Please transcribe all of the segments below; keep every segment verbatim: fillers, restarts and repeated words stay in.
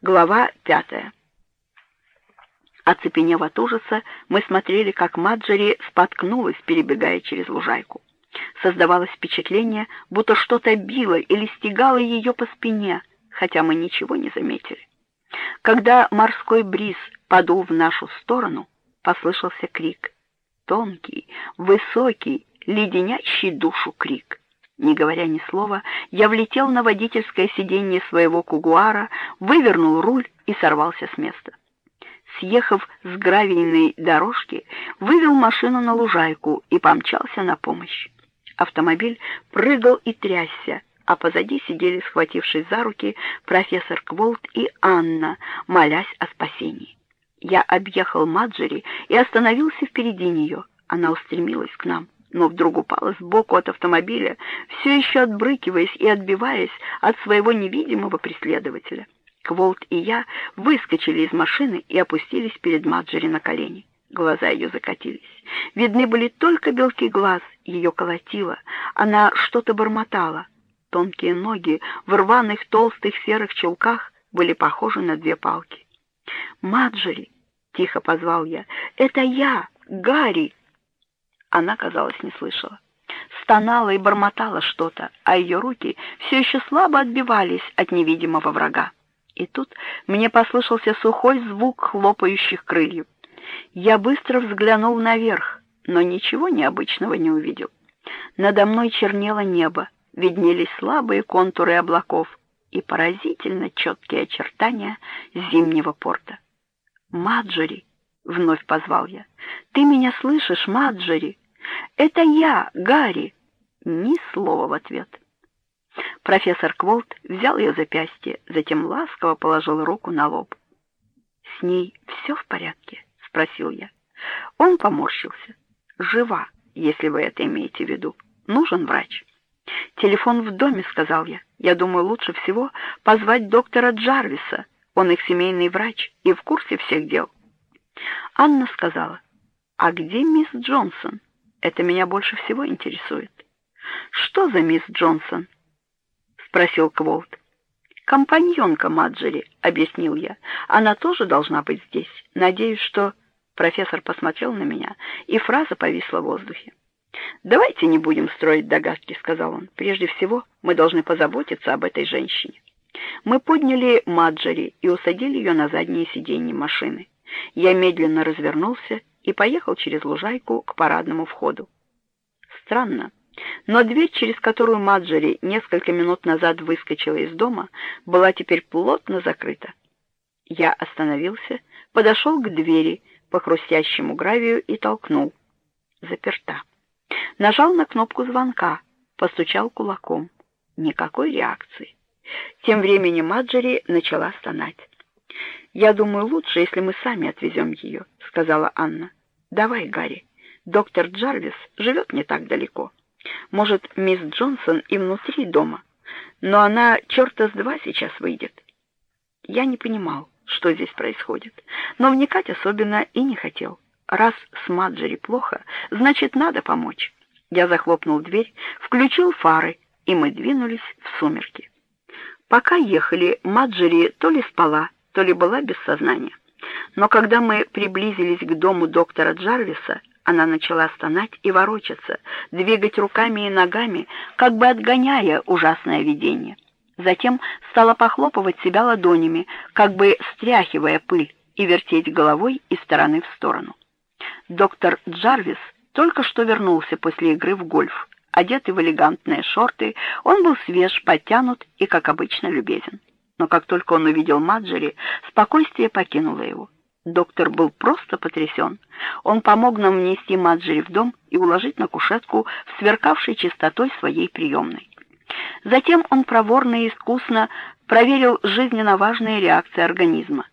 Глава пятая. Оцепенев от ужаса, мы смотрели, как Марджори споткнулась, перебегая через лужайку. Создавалось впечатление, будто что-то било или стегало ее по спине, хотя мы ничего не заметили. Когда морской бриз подул в нашу сторону, послышался крик. Тонкий, высокий, леденящий душу крик. Не говоря ни слова, я влетел на водительское сиденье своего кугуара, вывернул руль и сорвался с места. Съехав с гравийной дорожки, вывел машину на лужайку и помчался на помощь. Автомобиль прыгал и трясся, а позади сидели, схватившись за руки, профессор Кволт и Анна, молясь о спасении. Я объехал Марджори и остановился впереди нее. Она устремилась к нам, но вдруг упала сбоку от автомобиля, все еще отбрыкиваясь и отбиваясь от своего невидимого преследователя. Кволт и я выскочили из машины и опустились перед Марджори на колени. Глаза ее закатились. Видны были только белки глаз, ее колотило. Она что-то бормотала. Тонкие ноги в рваных толстых серых чулках были похожи на две палки. «Марджори!» — тихо позвал я. «Это я, Гарри!» Она, казалось, не слышала. Стонала и бормотала что-то, а ее руки все еще слабо отбивались от невидимого врага. И тут мне послышался сухой звук хлопающих крыльев. Я быстро взглянул наверх, но ничего необычного не увидел. Надо мной чернело небо, виднелись слабые контуры облаков и поразительно четкие очертания зимнего порта. «Марджори!» — вновь позвал я. «Ты меня слышишь, Марджори? Это я, Гарри!» Ни слова в ответ. Профессор Кволт взял ее запястье, затем ласково положил руку на лоб. «С ней все в порядке?» — спросил я. Он поморщился. «Жива, если вы это имеете в виду. Нужен врач». «Телефон в доме», — сказал я. «Я думаю, лучше всего позвать доктора Джарвиса. Он их семейный врач и в курсе всех дел». Анна сказала: «А где мисс Джонсон? Это меня больше всего интересует». «Что за мисс Джонсон?» — спросил Кволт. «Компаньонка Марджори», — объяснил я. «Она тоже должна быть здесь. Надеюсь, что...» Профессор посмотрел на меня, и фраза повисла в воздухе. «Давайте не будем строить догадки», — сказал он. «Прежде всего, мы должны позаботиться об этой женщине». Мы подняли Марджори и усадили ее на заднее сиденье машины. Я медленно развернулся и поехал через лужайку к парадному входу. Странно, но дверь, через которую Марджори несколько минут назад выскочила из дома, была теперь плотно закрыта. Я остановился, подошел к двери по хрустящему гравию и толкнул. Заперта. Нажал на кнопку звонка, постучал кулаком. Никакой реакции. Тем временем Марджори начала стонать. «Я думаю, лучше, если мы сами отвезем ее», — сказала Анна. «Давай, Гарри. Доктор Джарвис живет не так далеко. Может, мисс Джонсон и внутри дома, но она черта с два сейчас выйдет». Я не понимал, что здесь происходит, но вникать особенно и не хотел. Раз с Марджори плохо, значит, надо помочь. Я захлопнул дверь, включил фары, и мы двинулись в сумерки. Пока ехали, Марджори то ли спала, то ли была без сознания. Но когда мы приблизились к дому доктора Джарвиса, она начала стонать и ворочаться, двигать руками и ногами, как бы отгоняя ужасное видение. Затем стала похлопывать себя ладонями, как бы стряхивая пыль, и вертеть головой из стороны в сторону. Доктор Джарвис только что вернулся после игры в гольф. Одетый в элегантные шорты, он был свеж, подтянут и, как обычно, любезен. Но как только он увидел Марджори, спокойствие покинуло его. Доктор был просто потрясен. Он помог нам внести Марджори в дом и уложить на кушетку в сверкавшей чистотой своей приемной. Затем он проворно и искусно проверил жизненно важные реакции организма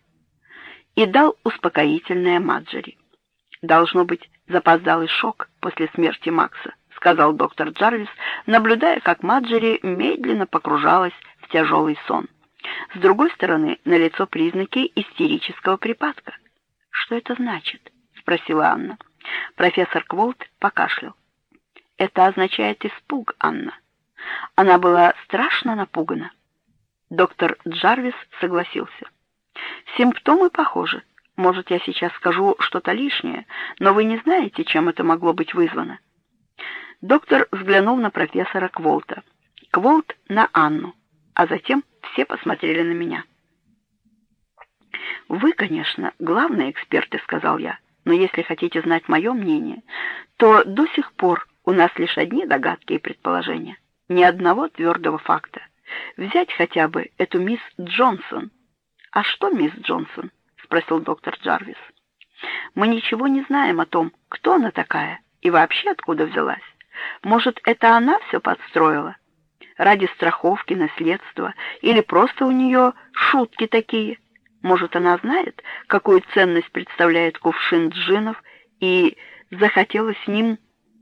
и дал успокоительное Марджори. «Должно быть запоздалый шок после смерти Макса», — сказал доктор Джарвис, наблюдая, как Марджори медленно погружалась в тяжелый сон. С другой стороны, налицо признаки истерического припадка. «Что это значит?» — спросила Анна. Профессор Кволт покашлял. «Это означает испуг, Анна. Она была страшно напугана». Доктор Джарвис согласился. Симптомы похожи. Может, я сейчас скажу что-то лишнее, но вы не знаете, чем это могло быть вызвано. Доктор взглянул на профессора Кволта, Кволт на Анну, а затем все посмотрели на меня. «Вы, конечно, главные эксперты», — сказал я, «но если хотите знать мое мнение, то до сих пор у нас лишь одни догадки и предположения, ни одного твердого факта. Взять хотя бы эту мисс Джонсон». «А что мисс Джонсон?» — спросил доктор Джарвис. «Мы ничего не знаем о том, кто она такая и вообще откуда взялась. Может, это она все подстроила? Ради страховки, наследства или просто у нее шутки такие? Может, она знает, какую ценность представляет кувшин джинов и захотела с ним...»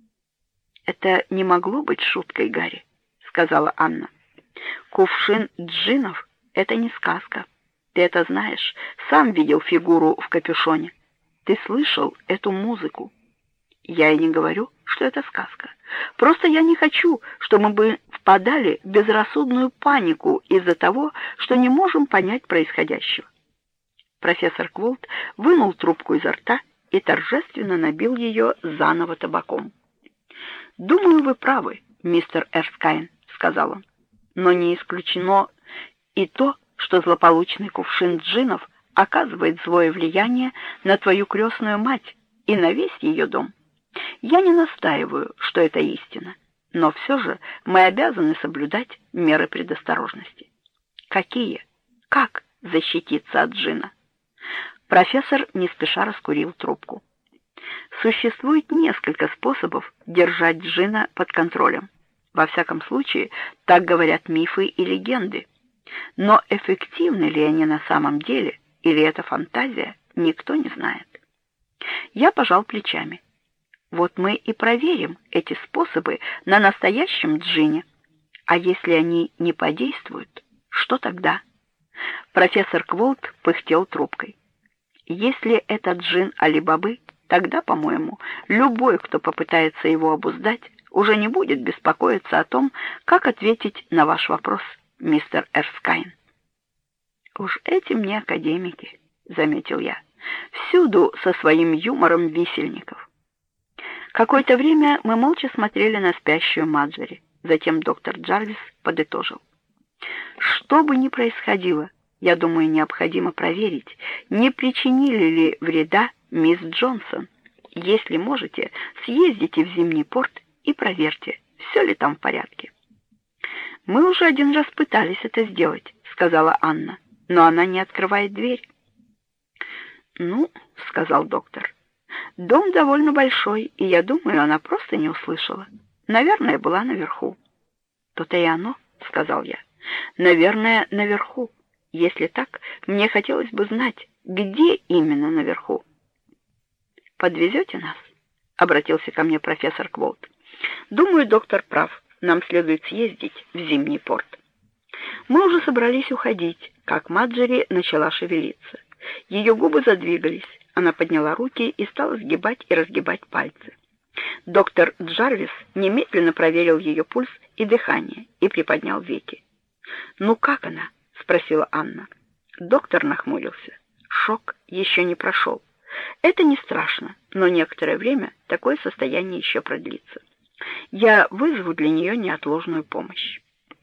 «Это не могло быть шуткой, Гарри», — сказала Анна. «Кувшин джинов — это не сказка. Ты это знаешь, сам видел фигуру в капюшоне. Ты слышал эту музыку. Я и не говорю, что это сказка. Просто я не хочу, чтобы мы впадали в безрассудную панику из-за того, что не можем понять происходящего». Профессор Кволт вынул трубку изо рта и торжественно набил ее заново табаком. «Думаю, вы правы, мистер Эрскайн», — сказал он. «Но не исключено и то, что злополучный кувшин джинов оказывает злое влияние на твою крестную мать и на весь ее дом. Я не настаиваю, что это истина, но все же мы обязаны соблюдать меры предосторожности». «Какие? Как защититься от джина?» Профессор не спеша раскурил трубку. «Существует несколько способов держать джина под контролем. Во всяком случае, так говорят мифы и легенды. Но эффективны ли они на самом деле, или это фантазия, никто не знает». Я пожал плечами. «Вот мы и проверим эти способы на настоящем джине. А если они не подействуют, что тогда?» Профессор Кволт пыхтел трубкой. «Если это джин Али-Бабы, тогда, по-моему, любой, кто попытается его обуздать, уже не будет беспокоиться о том, как ответить на ваш вопрос, мистер Эрскайн». «Уж эти мне академики», — заметил я, — «всюду со своим юмором висельников». Какое-то время мы молча смотрели на спящую Маджери. Затем доктор Джарвис подытожил. «Что бы ни происходило, я думаю, необходимо проверить, не причинили ли вреда мисс Джонсон. Если можете, съездите в Зимний порт и проверьте, все ли там в порядке». «Мы уже один раз пытались это сделать», — сказала Анна, — «но она не открывает дверь». «Ну, — сказал доктор, — дом довольно большой, и я думаю, она просто не услышала. Наверное, была наверху». «То-то и оно, — сказал я, — наверное, наверху. Если так, мне хотелось бы знать, где именно наверху». «Подвезете нас?» — обратился ко мне профессор Кволт. «Думаю, доктор прав. Нам следует съездить в Зимний порт». Мы уже собрались уходить, как Маджери начала шевелиться. Ее губы задвигались, она подняла руки и стала сгибать и разгибать пальцы. Доктор Джарвис немедленно проверил ее пульс и дыхание и приподнял веки. «Ну как она?» — спросила Анна. Доктор нахмурился. Шок еще не прошел. «Это не страшно, но некоторое время такое состояние еще продлится. Я вызову для нее неотложную помощь».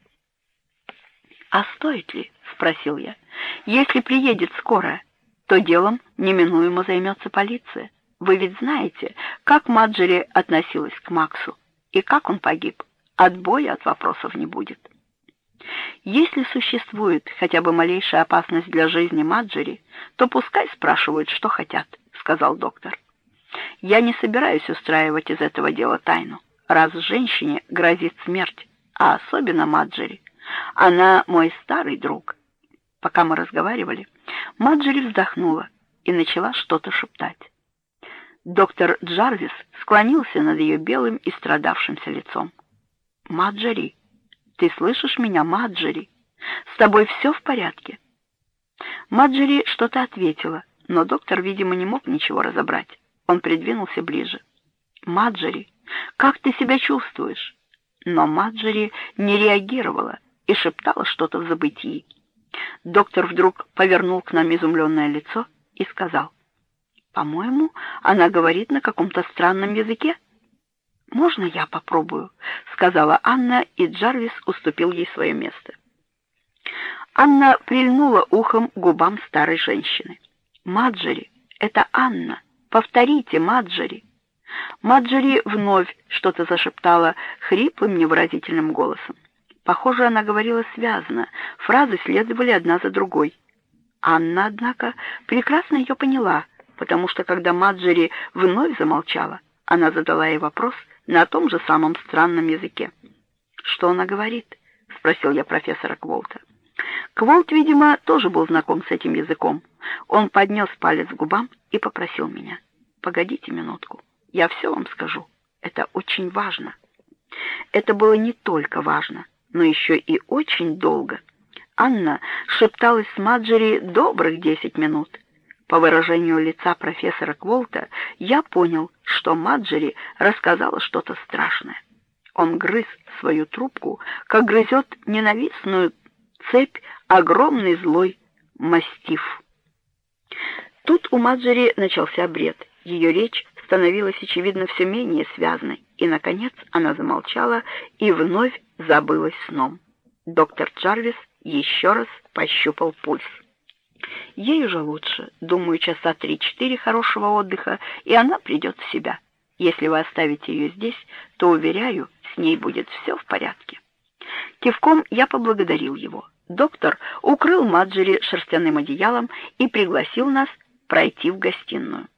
«А стоит ли?» — спросил я. «Если приедет скорая, то делом неминуемо займется полиция. Вы ведь знаете, как Маджери относилась к Максу и как он погиб. Отбоя от вопросов не будет». «Если существует хотя бы малейшая опасность для жизни Маджери, то пускай спрашивают, что хотят», — сказал доктор. «Я не собираюсь устраивать из этого дела тайну, раз женщине грозит смерть, а особенно Маджери. Она мой старый друг». Пока мы разговаривали, Маджери вздохнула и начала что-то шептать. Доктор Джарвис склонился над ее белым и страдавшимся лицом. «Маджери, ты слышишь меня, Маджери? С тобой все в порядке?» Маджери что-то ответила, но доктор, видимо, не мог ничего разобрать. Он придвинулся ближе. «Маджери, как ты себя чувствуешь?» Но Маджери не реагировала и шептала что-то в забытии. Доктор вдруг повернул к нам изумленное лицо и сказал: «По-моему, она говорит на каком-то странном языке». «Можно я попробую?» — сказала Анна, и Джарвис уступил ей свое место. Анна прильнула ухом к губам старой женщины. «Маджери, это Анна! Повторите, Маджери!» Маджери вновь что-то зашептала хриплым, невыразительным голосом. Похоже, она говорила связно, фразы следовали одна за другой. Анна, однако, прекрасно ее поняла, потому что, когда Маджери вновь замолчала, она задала ей вопрос на том же самом странном языке. «Что она говорит?» — спросил я профессора Кволта. Кволт, видимо, тоже был знаком с этим языком. Он поднес палец к губам и попросил меня: «Погодите минутку, я все вам скажу. Это очень важно». Это было не только важно, но еще и очень долго. Анна шепталась с Маджери добрых десять минут. По выражению лица профессора Кволта я понял, что Маджери рассказала что-то страшное. Он грыз свою трубку, как грызет ненавистную цепь огромный злой мастиф. Тут у Маджери начался бред. Ее речь становилась, очевидно, все менее связной, и, наконец, она замолчала и вновь забылась сном. Доктор Джарвис еще раз пощупал пульс. Ей уже лучше, думаю, часа три-четыре хорошего отдыха, и она придет в себя. Если вы оставите ее здесь, то, уверяю, с ней будет все в порядке. Кивком я поблагодарил его. Доктор укрыл Маджери шерстяным одеялом и пригласил нас пройти в гостиную.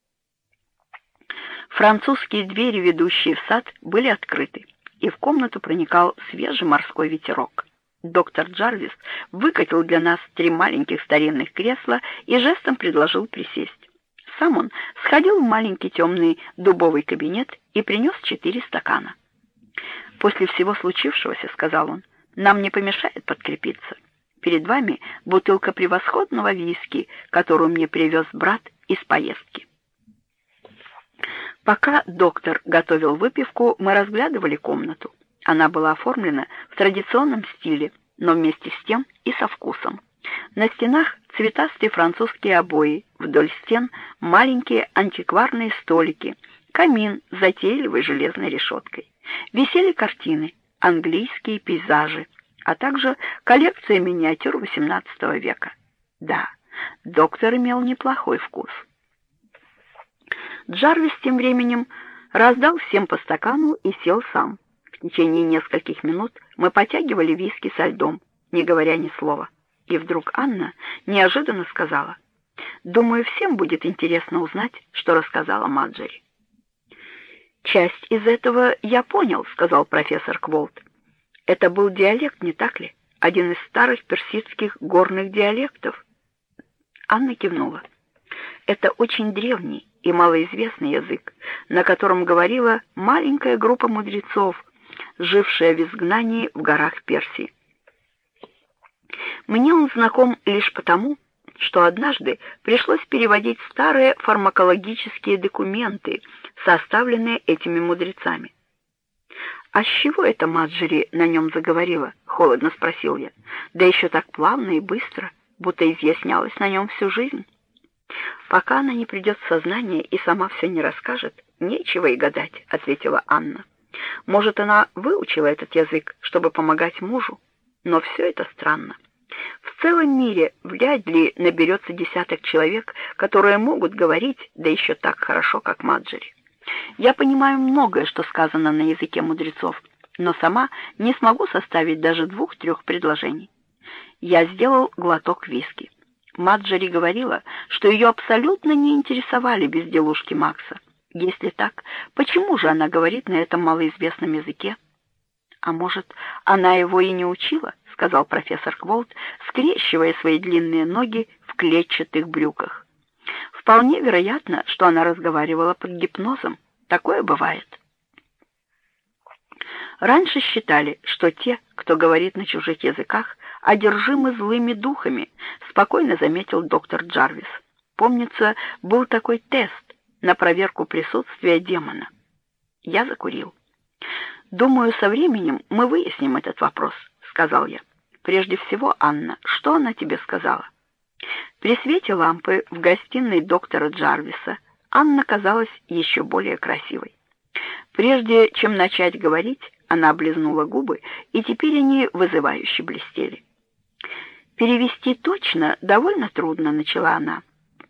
Французские двери, ведущие в сад, были открыты, и в комнату проникал свежий морской ветерок. Доктор Джарвис выкатил для нас три маленьких старинных кресла и жестом предложил присесть. Сам он сходил в маленький темный дубовый кабинет и принес четыре стакана. «После всего случившегося, — сказал он, — нам не помешает подкрепиться. Перед вами бутылка превосходного виски, которую мне привез брат из поездки». Пока доктор готовил выпивку, мы разглядывали комнату. Она была оформлена в традиционном стиле, но вместе с тем и со вкусом. На стенах цветастые французские обои, вдоль стен маленькие антикварные столики, камин с затейливой железной решеткой. Висели картины, английские пейзажи, а также коллекция миниатюр восемнадцатого века. Да, доктор имел неплохой вкус. Джарвис тем временем раздал всем по стакану и сел сам. В течение нескольких минут мы потягивали виски со льдом, не говоря ни слова. И вдруг Анна неожиданно сказала: «Думаю, всем будет интересно узнать, что рассказала Маджери». «Часть из этого я понял», — сказал профессор Кволт. «Это был диалект, не так ли? Один из старых персидских горных диалектов». Анна кивнула. «Это очень древний и малоизвестный язык, на котором говорила маленькая группа мудрецов, жившая в изгнании в горах Персии. Мне он знаком лишь потому, что однажды пришлось переводить старые фармакологические документы, составленные этими мудрецами». «А с чего это Маджери на нем заговорила?» — холодно спросил я. «Да еще так плавно и быстро, будто изъяснялась на нем всю жизнь». «Пока она не придет в сознание и сама все не расскажет, нечего и гадать», — ответила Анна. «Может, она выучила этот язык, чтобы помогать мужу? Но все это странно. В целом мире вряд ли наберется десяток человек, которые могут говорить, да еще так хорошо, как Маджери. Я понимаю многое, что сказано на языке мудрецов, но сама не смогу составить даже двух-трех предложений». Я сделал глоток виски. Маджери говорила, что ее абсолютно не интересовали безделушки Макса. Если так, почему же она говорит на этом малоизвестном языке? «А может, она его и не учила?» — сказал профессор Кволт, скрещивая свои длинные ноги в клетчатых брюках. «Вполне вероятно, что она разговаривала под гипнозом. Такое бывает». Раньше считали, что те, кто говорит на чужих языках, одержимы злыми духами, спокойно заметил доктор Джарвис. Помнится, был такой тест на проверку присутствия демона. Я закурил. «Думаю, со временем мы выясним этот вопрос», — сказал я. Прежде всего, Анна, что она тебе сказала?» При свете лампы в гостиной доктора Джарвиса Анна казалась еще более красивой. Прежде чем начать говорить, она облизнула губы, и теперь они вызывающе блестели. «Перевести точно довольно трудно», — начала она.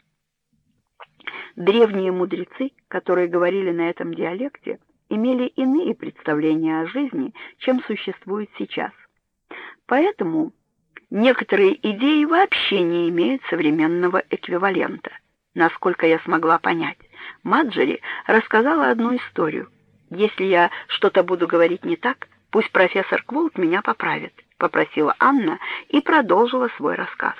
Древние мудрецы, которые говорили на этом диалекте, имели иные представления о жизни, чем существует сейчас. Поэтому некоторые идеи вообще не имеют современного эквивалента. Насколько я смогла понять, Маджери рассказала одну историю. Если я что-то буду говорить не так, пусть профессор Кволт меня поправит, попросила Анна и продолжила свой рассказ.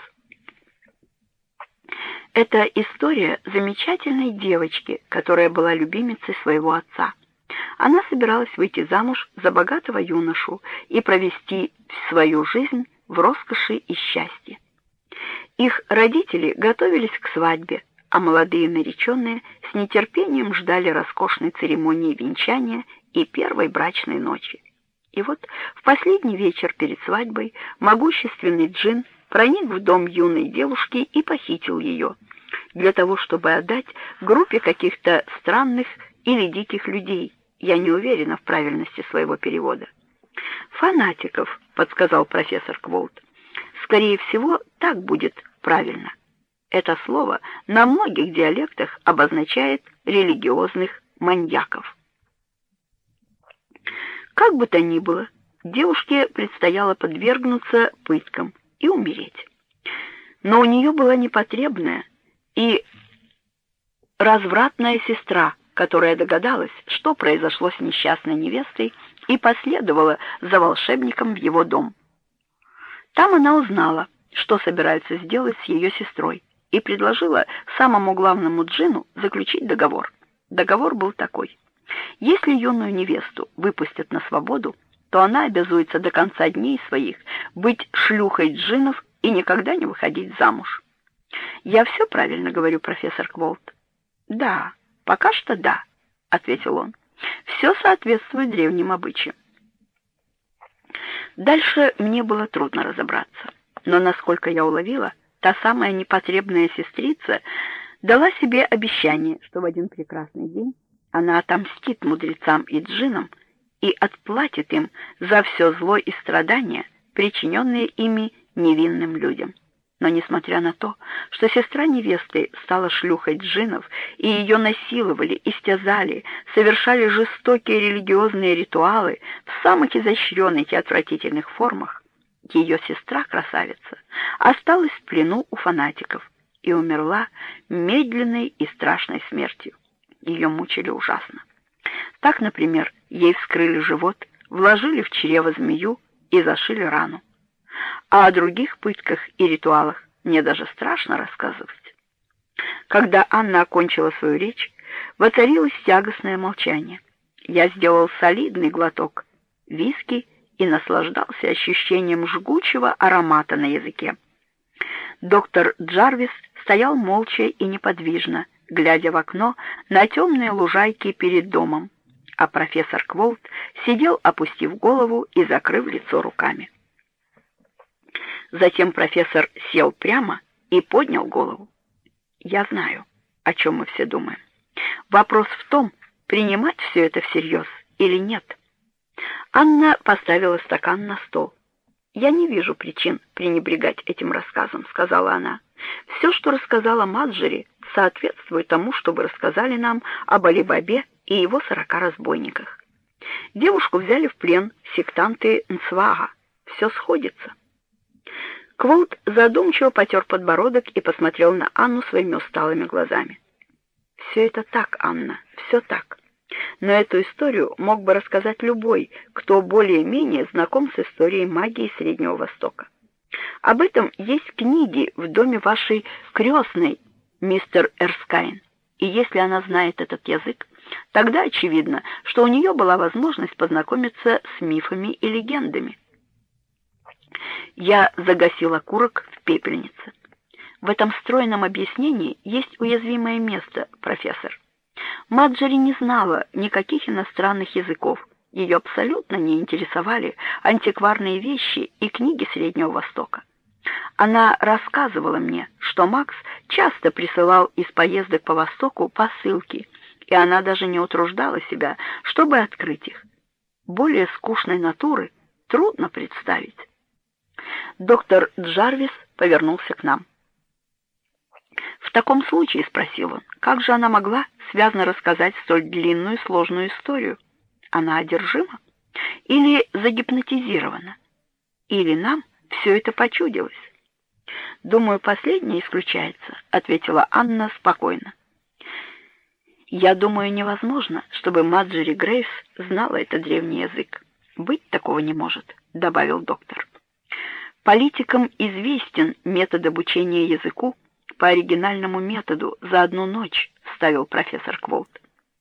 Это история замечательной девочки, которая была любимицей своего отца. Она собиралась выйти замуж за богатого юношу и провести свою жизнь в роскоши и счастье. Их родители готовились к свадьбе, а молодые нареченные с нетерпением ждали роскошной церемонии венчания и первой брачной ночи. И вот в последний вечер перед свадьбой могущественный джинн проник в дом юной девушки и похитил ее, для того, чтобы отдать группе каких-то странных или диких людей. Я не уверена в правильности своего перевода. «Фанатиков», — подсказал профессор Кволт. «Скорее всего, так будет правильно. Это слово на многих диалектах обозначает религиозных маньяков». Как бы то ни было, девушке предстояло подвергнуться пыткам и умереть. Но у нее была непотребная и развратная сестра, которая догадалась, что произошло с несчастной невестой, и последовала за волшебником в его дом. Там она узнала, что собираются сделать с ее сестрой, и предложила самому главному джинну заключить договор. Договор был такой: если юную невесту выпустят на свободу, то она обязуется до конца дней своих быть шлюхой джиннов и никогда не выходить замуж. «Я все правильно говорю, профессор Кволт?» «Да, пока что да», — ответил он. «Все соответствует древним обычаям». Дальше мне было трудно разобраться, но, насколько я уловила, та самая непотребная сестрица дала себе обещание, что в один прекрасный день она отомстит мудрецам и джиннам и отплатит им за все зло и страдания, причиненные ими невинным людям. Но несмотря на то, что сестра невесты стала шлюхой джиннов, и ее насиловали, истязали, совершали жестокие религиозные ритуалы в самых изощренных и отвратительных формах, ее сестра-красавица осталась в плену у фанатиков и умерла медленной и страшной смертью. Ее мучили ужасно. Так, например, ей вскрыли живот, вложили в чрево змею и зашили рану. А о других пытках и ритуалах мне даже страшно рассказывать. Когда Анна окончила свою речь, воцарилось тягостное молчание. Я сделал солидный глоток виски и наслаждался ощущением жгучего аромата на языке. Доктор Джарвис стоял молча и неподвижно, глядя в окно на темные лужайки перед домом, а профессор Кволт сидел, опустив голову и закрыв лицо руками. Затем профессор сел прямо и поднял голову. «Я знаю, о чем мы все думаем. Вопрос в том, принимать все это всерьез или нет». Анна поставила стакан на стол. «Я не вижу причин пренебрегать этим рассказом», — сказала она. «Все, что рассказала Маджери, соответствует тому, что вы рассказали нам об Али-Бабе и его сорока разбойниках. Девушку взяли в плен сектанты Нцвага. Все сходится». Кволт задумчиво потер подбородок и посмотрел на Анну своими усталыми глазами. «Все это так, Анна, все так. Но эту историю мог бы рассказать любой, кто более-менее знаком с историей магии Среднего Востока. Об этом есть книги в доме вашей крестной, мистер Эрскайн, и если она знает этот язык, тогда очевидно, что у нее была возможность познакомиться с мифами и легендами». Я загасил окурок в пепельнице. В этом стройном объяснении есть уязвимое место, профессор. Маджери не знала никаких иностранных языков Ее абсолютно не интересовали антикварные вещи и книги Среднего Востока. Она рассказывала мне, что Макс часто присылал из поездок по Востоку посылки, и она даже не утруждала себя, чтобы открыть их. Более скучной натуры трудно представить. Доктор Джарвис повернулся к нам. «В таком случае, — спросил он, — как же она могла связно рассказать столь длинную и сложную историю? Она одержима? Или загипнотизирована? Или нам все это почудилось?» «Думаю, последнее исключается», — ответила Анна спокойно. «Я думаю, невозможно, чтобы Маджери Грейвс знала этот древний язык. Быть такого не может», — добавил доктор. «Политикам известен метод обучения языку по оригинальному методу за одну ночь», — вставил профессор Кволт.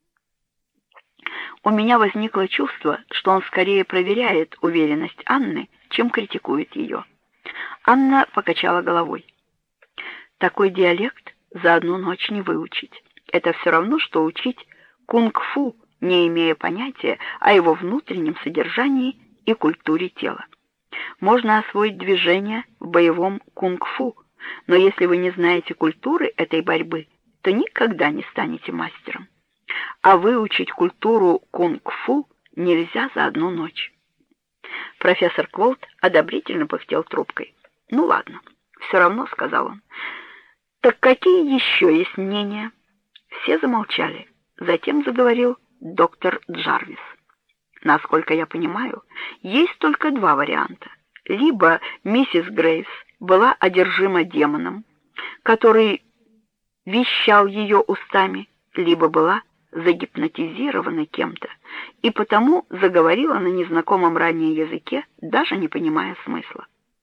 У меня возникло чувство, что он скорее проверяет уверенность Анны, чем критикует ее. Анна покачала головой. «Такой диалект за одну ночь не выучить. Это все равно, что учить кунг-фу, не имея понятия о его внутреннем содержании и культуре тела. Можно освоить движение в боевом кунг-фу, но если вы не знаете культуры этой борьбы, то никогда не станете мастером. А выучить культуру кунг-фу нельзя за одну ночь». Профессор Кволт одобрительно пыхтел трубкой. «Ну ладно, все равно», — сказал он. «Так какие еще есть мнения?» Все замолчали. Затем заговорил доктор Джарвис. «Насколько я понимаю, есть только два варианта. Либо миссис Грейвс была одержима демоном, который вещал ее устами, либо была загипнотизирована кем-то и потому заговорила на незнакомом ранее языке, даже не понимая смысла».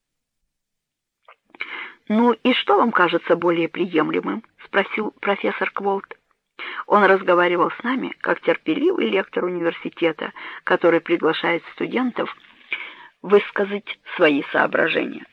«Ну и что вам кажется более приемлемым?» — спросил профессор Кволт. Он разговаривал с нами, как терпеливый лектор университета, который приглашает студентов высказать свои соображения.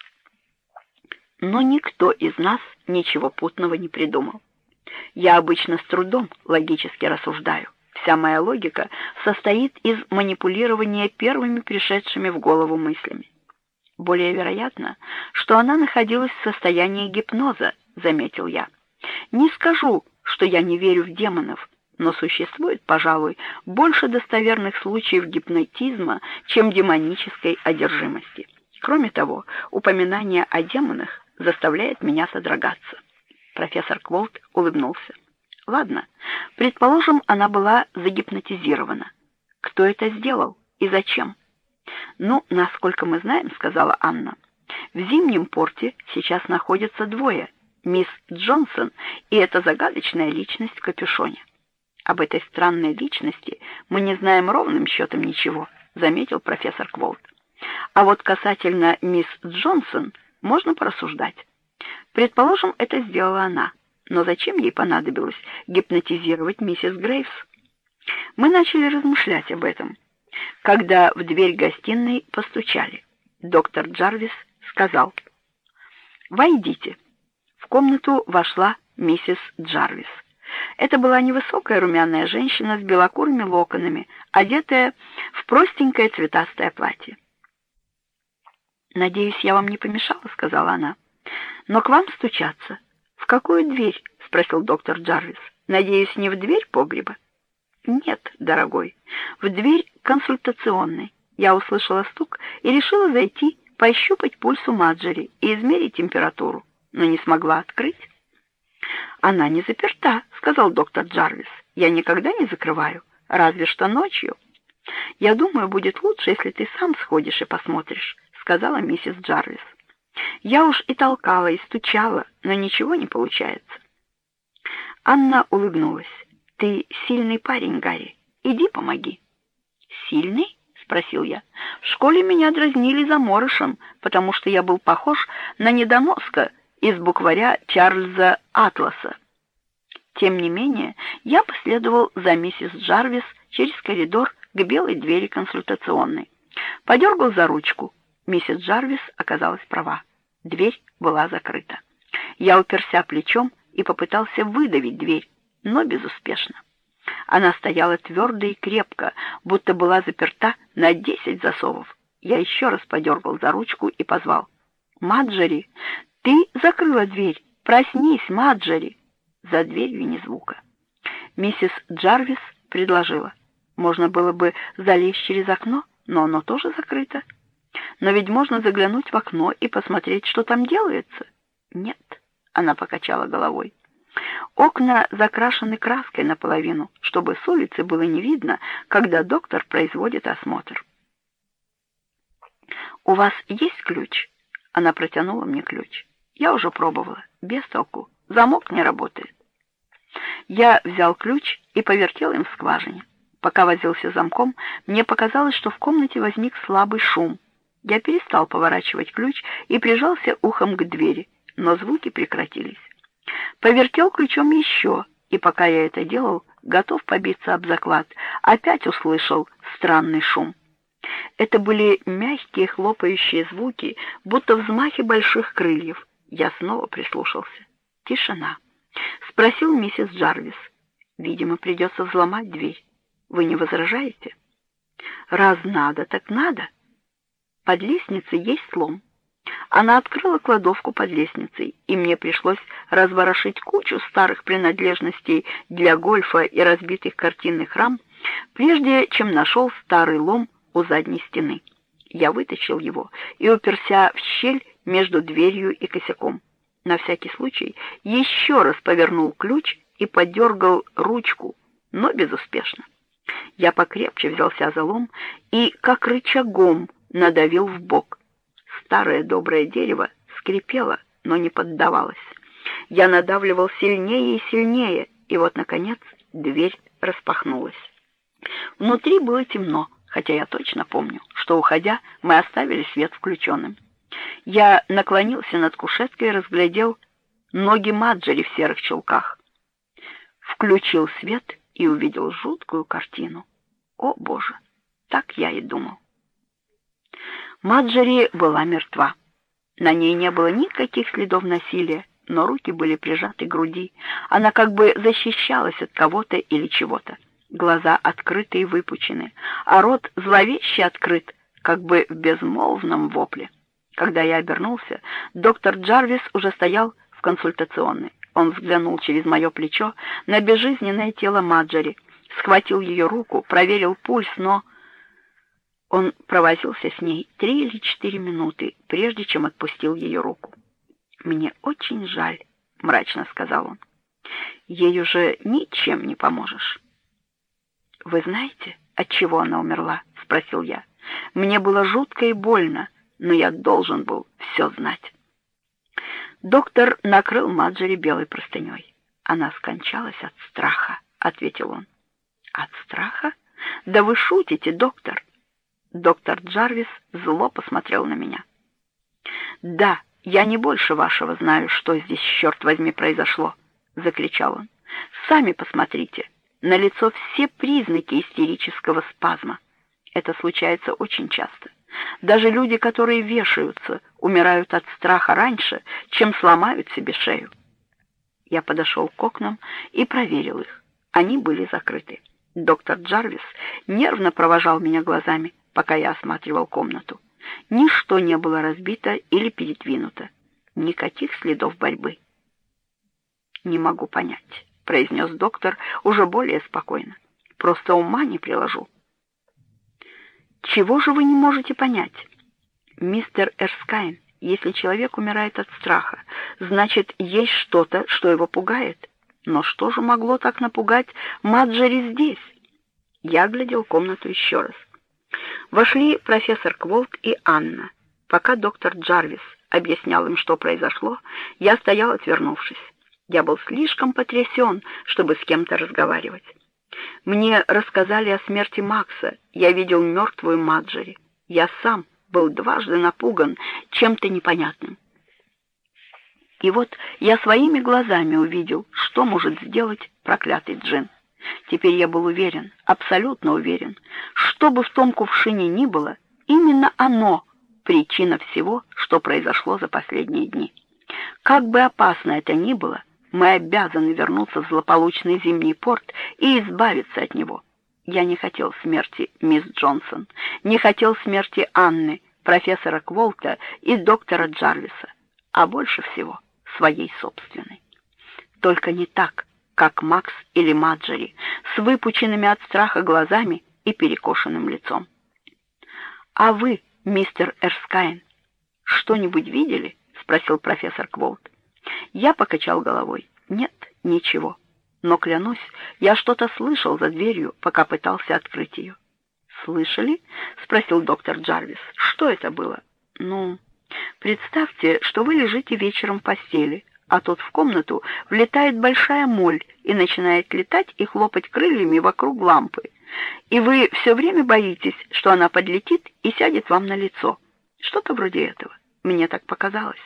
Но никто из нас ничего путного не придумал. Я обычно с трудом логически рассуждаю. Вся моя логика состоит из манипулирования первыми пришедшими в голову мыслями. «Более вероятно, что она находилась в состоянии гипноза», — заметил я. «Не скажу, что я не верю в демонов, но существует, пожалуй, больше достоверных случаев гипнотизма, чем демонической одержимости. Кроме того, упоминание о демонах заставляет меня содрогаться». Профессор Кволт улыбнулся. «Ладно, предположим, она была загипнотизирована. Кто это сделал и зачем?» «Ну, насколько мы знаем, — сказала Анна, — в Зимнем порте сейчас находятся двое, мисс Джонсон и эта загадочная личность в капюшоне». «Об этой странной личности мы не знаем ровным счетом ничего», — заметил профессор Кволт. «А вот касательно мисс Джонсон можно порассуждать. Предположим, это сделала она, но зачем ей понадобилось гипнотизировать миссис Грейвс?» Мы начали размышлять об этом, когда в дверь гостиной постучали. Доктор Джарвис сказал: «Войдите». В комнату вошла миссис Джарвис. Это была невысокая румяная женщина с белокурыми локонами, одетая в простенькое цветастое платье. «Надеюсь, я вам не помешала», — сказала она. «Но к вам стучаться». «В какую дверь?» — спросил доктор Джарвис. «Надеюсь, не в дверь погреба?» «Нет, дорогой, в дверь консультационной. Я услышала стук и решила зайти, пощупать пульс у Маджери и измерить температуру, но не смогла открыть». «Она не заперта», — сказал доктор Джарвис. «Я никогда не закрываю, разве что ночью». «Я думаю, будет лучше, если ты сам сходишь и посмотришь», — сказала миссис Джарвис. «Я уж и толкала, и стучала, но ничего не получается». Анна улыбнулась. «Ты сильный парень, Гарри. Иди помоги». «Сильный?» — спросил я. «В школе меня дразнили заморышем, потому что я был похож на недоноска из букваря Чарльза Атласа». Тем не менее, я последовал за миссис Джарвис через коридор к белой двери консультационной. Подергал за ручку. Миссис Джарвис оказалась права. Дверь была закрыта. Я уперся плечом и попытался выдавить дверь, но безуспешно. Она стояла твердо и крепко, будто была заперта на десять засовов. Я еще раз подергал за ручку и позвал: «Маджери, ты закрыла дверь! Проснись, Маджери!» За дверью ни звука. Миссис Джарвис предложила: «Можно было бы залезть через окно, но оно тоже закрыто. Но ведь можно заглянуть в окно и посмотреть, что там делается». «Нет», — она покачала головой. «Окна закрашены краской наполовину, чтобы с улицы было не видно, когда доктор производит осмотр». «У вас есть ключ?» Она протянула мне ключ. Я уже пробовала. Без толку. Замок не работает. Я взял ключ и повертел им в скважине. Пока возился с замком, мне показалось, что в комнате возник слабый шум. Я перестал поворачивать ключ и прижался ухом к двери, но звуки прекратились. Повертел ключом еще, и пока я это делал, готов побиться об заклад, опять услышал странный шум. Это были мягкие хлопающие звуки, будто взмахи больших крыльев. Я снова прислушался. Тишина. Спросил миссис Джарвис: «Видимо, придется взломать дверь. Вы не возражаете?» «Раз надо, так надо. Под лестницей есть слом». Она открыла кладовку под лестницей, и мне пришлось разворошить кучу старых принадлежностей для гольфа и разбитых картинных рам, прежде чем нашел старый лом у задней стены. Я вытащил его и уперся в щель между дверью и косяком. На всякий случай еще раз повернул ключ и подергал ручку, но безуспешно. Я покрепче взялся за лом и, как рычагом, надавил в бок. Старое доброе дерево скрипело, но не поддавалось. Я надавливал сильнее и сильнее, и вот, наконец, дверь распахнулась. Внутри было темно, хотя я точно помню, что, уходя, мы оставили свет включенным. Я наклонился над кушеткой и разглядел ноги Маджери в серых чулках. Включил свет и увидел жуткую картину. О, Боже! Так я и думал. Маджери была мертва. На ней не было никаких следов насилия, но руки были прижаты к груди. Она как бы защищалась от кого-то или чего-то. Глаза открыты и выпучены, а рот зловеще открыт, как бы в безмолвном вопле. Когда я обернулся, доктор Джарвис уже стоял в консультационной. Он взглянул через мое плечо на безжизненное тело Маджери, схватил ее руку, проверил пульс, но... Он провозился с ней три или четыре минуты, прежде чем отпустил ее руку. «Мне очень жаль», — мрачно сказал он. «Ей уже ничем не поможешь». «Вы знаете, от чего она умерла?» — спросил я. «Мне было жутко и больно, но я должен был все знать». Доктор накрыл Маджери белой простыней. «Она скончалась от страха», — ответил он. «От страха? Да вы шутите, доктор!» Доктор Джарвис зло посмотрел на меня. «Да, я не больше вашего знаю, что здесь, черт возьми, произошло», — закричал он. «Сами посмотрите. Налицо все признаки истерического спазма. Это случается очень часто. Даже люди, которые вешаются, умирают от страха раньше, чем сломают себе шею». Я подошел к окнам и проверил их. Они были закрыты. Доктор Джарвис нервно провожал меня глазами, пока я осматривал комнату. Ничто не было разбито или передвинуто. Никаких следов борьбы. «Не могу понять», — произнес доктор уже более спокойно. «Просто ума не приложу». «Чего же вы не можете понять?» «Мистер Эрскайн, если человек умирает от страха, значит, есть что-то, что его пугает. Но что же могло так напугать Маджери здесь?» Я оглядел комнату еще раз. Вошли профессор Кволт и Анна. Пока доктор Джарвис объяснял им, что произошло, я стоял, отвернувшись. Я был слишком потрясен, чтобы с кем-то разговаривать. Мне рассказали о смерти Макса. Я видел мертвую Маджери. Я сам был дважды напуган чем-то непонятным. И вот я своими глазами увидел, что может сделать проклятый джин. Теперь я был уверен, абсолютно уверен, что бы в том кувшине ни было, именно оно — причина всего, что произошло за последние дни. Как бы опасно это ни было, Мы обязаны вернуться в злополучный Зимний порт и избавиться от него. Я не хотел смерти мисс Джонсон, не хотел смерти Анны, профессора Кволта и доктора Джарвиса, а больше всего своей собственной. Только не так, как Макс или Маджери, с выпученными от страха глазами и перекошенным лицом. «А вы, мистер Эрскайн, что-нибудь видели?» — спросил профессор Кволт. Я покачал головой. «Нет, ничего. Но, клянусь, я что-то слышал за дверью, пока пытался открыть ее». «Слышали?» — спросил доктор Джарвис. «Что это было?» «Ну, представьте, что вы лежите вечером в постели, а тут в комнату влетает большая моль и начинает летать и хлопать крыльями вокруг лампы. И вы все время боитесь, что она подлетит и сядет вам на лицо. Что-то вроде этого. Мне так показалось».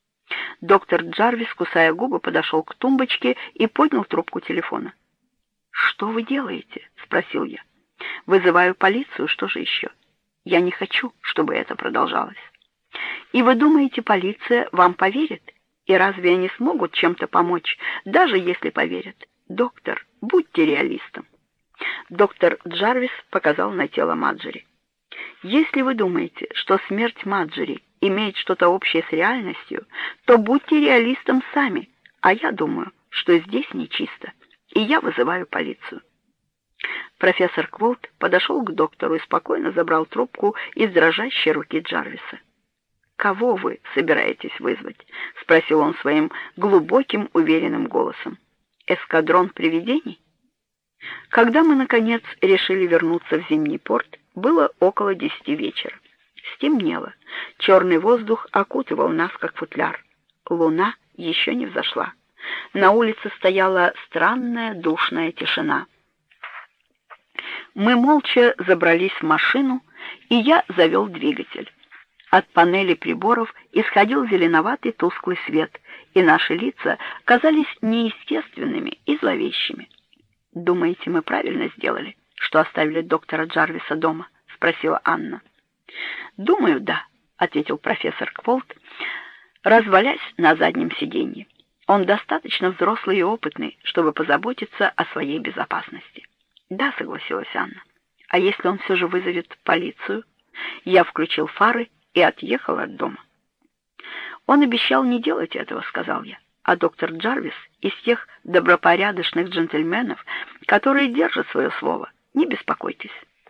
Доктор Джарвис, кусая губы, подошел к тумбочке и поднял трубку телефона. «Что вы делаете?» — спросил я. «Вызываю полицию, что же еще? Я не хочу, чтобы это продолжалось». «И вы думаете, полиция вам поверит? И разве они смогут чем-то помочь, даже если поверят? Доктор, будьте реалистом». Доктор Джарвис показал на тело Маджери. «Если вы думаете, что смерть Маджери имеет что-то общее с реальностью, то будьте реалистом сами, а я думаю, что здесь нечисто, и я вызываю полицию». Профессор Кволт подошел к доктору и спокойно забрал трубку из дрожащей руки Джарвиса. «Кого вы собираетесь вызвать?» — спросил он своим глубоким, уверенным голосом. «Эскадрон привидений?» Когда мы, наконец, решили вернуться в Зимний порт, было около десяти вечера. Стемнело. Черный воздух окутывал нас, как футляр. Луна еще не взошла. На улице стояла странная душная тишина. Мы молча забрались в машину, и я завел двигатель. От панели приборов исходил зеленоватый тусклый свет, и наши лица казались неестественными и зловещими. «Думаете, мы правильно сделали, что оставили доктора Джарвиса дома?» — спросила Анна. «Думаю, да», — ответил профессор Кволт, развалясь на заднем сиденье. «Он достаточно взрослый и опытный, чтобы позаботиться о своей безопасности». «Да», — согласилась Анна. «А если он все же вызовет полицию?» Я включил фары и отъехал от дома. «Он обещал не делать этого», — сказал я. «А доктор Джарвис из тех добропорядочных джентльменов, которые держат свое слово. Не беспокойтесь».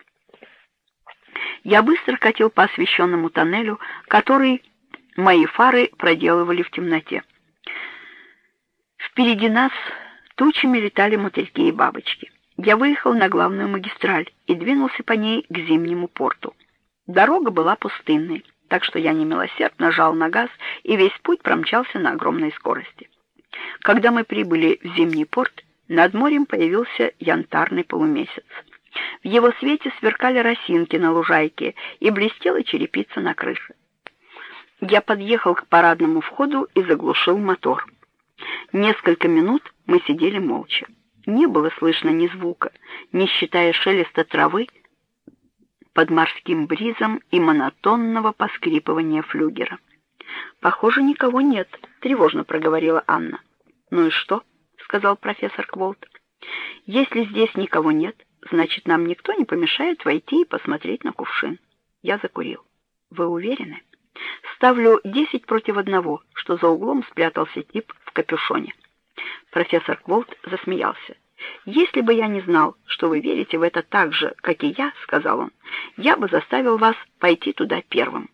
Я быстро катил по освещенному тоннелю, который мои фары проделывали в темноте. Впереди нас тучами летали мотыльки и бабочки. Я выехал на главную магистраль и двинулся по ней к Зимнему порту. Дорога была пустынной, так что я немилосердно жал на газ, и весь путь промчался на огромной скорости. Когда мы прибыли в Зимний порт, над морем появился янтарный полумесяц. В его свете сверкали росинки на лужайке и блестела черепица на крыше. Я подъехал к парадному входу и заглушил мотор. Несколько минут мы сидели молча. Не было слышно ни звука, не считая шелеста травы под морским бризом и монотонного поскрипывания флюгера. «Похоже, никого нет», — тревожно проговорила Анна. «Ну и что?» — сказал профессор Кволт. «Если здесь никого нет, значит, нам никто не помешает войти и посмотреть на кувшин». Я закурил. «Вы уверены?» «Ставлю десять против одного, что за углом спрятался тип в капюшоне». Профессор Кволт засмеялся. «Если бы я не знал, что вы верите в это так же, как и я, — сказал он, — я бы заставил вас пойти туда первым».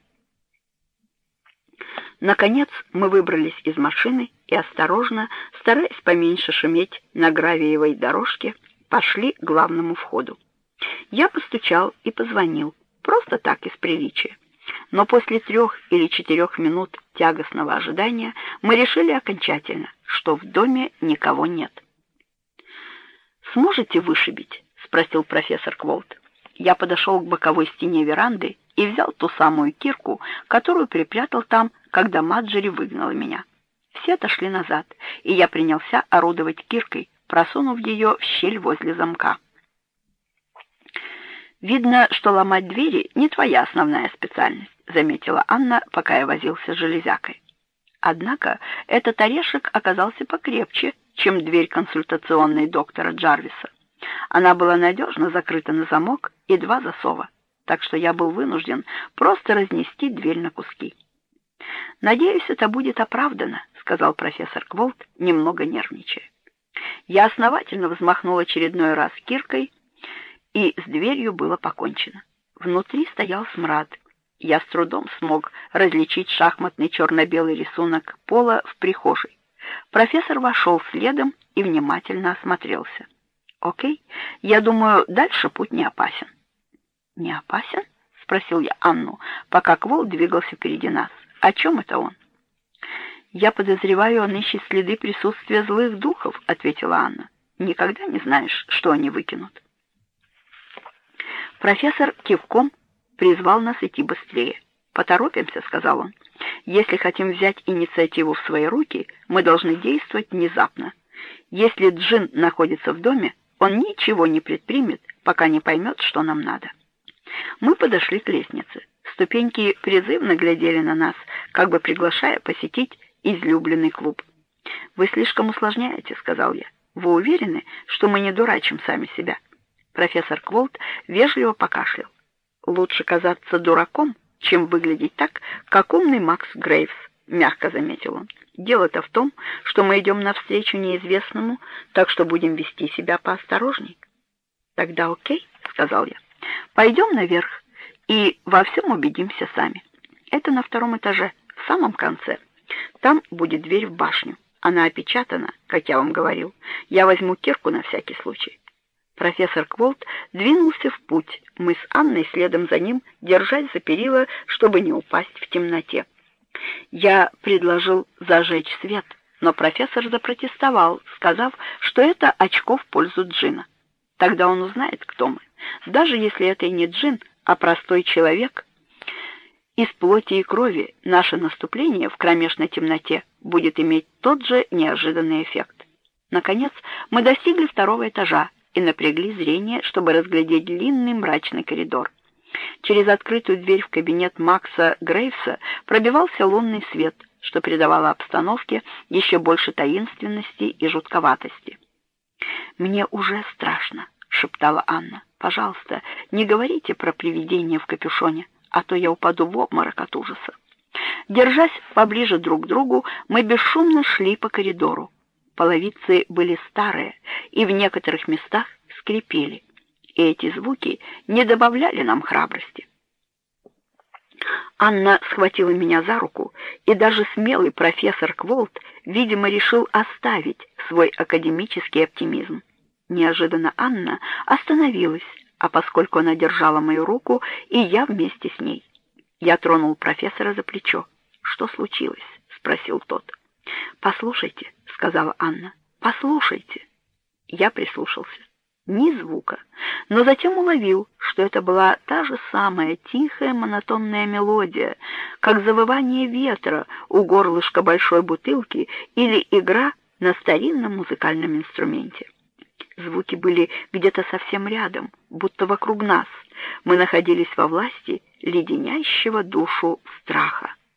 Наконец мы выбрались из машины и осторожно, стараясь поменьше шуметь на гравиевой дорожке, пошли к главному входу. Я постучал и позвонил, просто так, из приличия. Но после трех или четырех минут тягостного ожидания мы решили окончательно, что в доме никого нет. «Сможете вышибить?» — спросил профессор Кволт. Я подошел к боковой стене веранды и взял ту самую кирку, которую припрятал там, когда Маджери выгнала меня. Все отошли назад, и я принялся орудовать киркой, просунув ее в щель возле замка. «Видно, что ломать двери не твоя основная специальность», — заметила Анна, пока я возился с железякой. Однако этот орешек оказался покрепче, чем дверь консультационной доктора Джарвиса. Она была надежно закрыта на замок и два засова, так что я был вынужден просто разнести дверь на куски. «Надеюсь, это будет оправдано», — сказал профессор Кволт, немного нервничая. Я основательно взмахнул очередной раз киркой, и с дверью было покончено. Внутри стоял смрад. Я с трудом смог различить шахматный черно-белый рисунок пола в прихожей. Профессор вошел следом и внимательно осмотрелся. «Окей, я думаю, дальше путь не опасен». «Не опасен?» — спросил я Анну, пока Кволт двигался впереди нас. «О чем это он?» «Я подозреваю, он ищет следы присутствия злых духов», — ответила Анна. «Никогда не знаешь, что они выкинут». Профессор кивком призвал нас идти быстрее. «Поторопимся», — сказал он. «Если хотим взять инициативу в свои руки, мы должны действовать внезапно. Если Джин находится в доме, он ничего не предпримет, пока не поймет, что нам надо». Мы подошли к лестнице. Ступеньки призывно глядели на нас, как бы приглашая посетить излюбленный клуб. «Вы слишком усложняете», — сказал я. «Вы уверены, что мы не дурачим сами себя?» Профессор Кволт вежливо покашлял. «Лучше казаться дураком, чем выглядеть так, как умный Макс Грейвс», — мягко заметил он. «Дело-то в том, что мы идем навстречу неизвестному, так что будем вести себя поосторожней». «Тогда окей», — сказал я. «Пойдем наверх и во всем убедимся сами. Это на втором этаже, в самом конце. Там будет дверь в башню. Она опечатана, как я вам говорил. Я возьму кирку на всякий случай». Профессор Кволт двинулся в путь. Мы с Анной следом за ним, держась за перила, чтобы не упасть в темноте. Я предложил зажечь свет, но профессор запротестовал, сказав, что это очко в пользу Джина. Тогда он узнает, кто мы. Даже если это и не Джин, а простой человек, из плоти и крови наше наступление в кромешной темноте будет иметь тот же неожиданный эффект. Наконец, мы достигли второго этажа и напрягли зрение, чтобы разглядеть длинный мрачный коридор. Через открытую дверь в кабинет Макса Грейвса пробивался лунный свет, что придавало обстановке еще больше таинственности и жутковатости. «Мне уже страшно», — шептала Анна. «Пожалуйста, не говорите про привидение в капюшоне, а то я упаду в обморок от ужаса». Держась поближе друг к другу, мы бесшумно шли по коридору. Половицы были старые и в некоторых местах скрипели, и эти звуки не добавляли нам храбрости. Анна схватила меня за руку, и даже смелый профессор Кволт, видимо, решил оставить свой академический оптимизм. Неожиданно Анна остановилась, а поскольку она держала мою руку, и я вместе с ней. Я тронул профессора за плечо. «Что случилось?» — спросил тот. «Послушайте», — сказала Анна, — «послушайте». Я прислушался. Ни звука, но затем уловил, что это была та же самая тихая монотонная мелодия, как завывание ветра у горлышка большой бутылки или игра на старинном музыкальном инструменте. Звуки были где-то совсем рядом, будто вокруг нас. Мы находились во власти леденящего душу страха.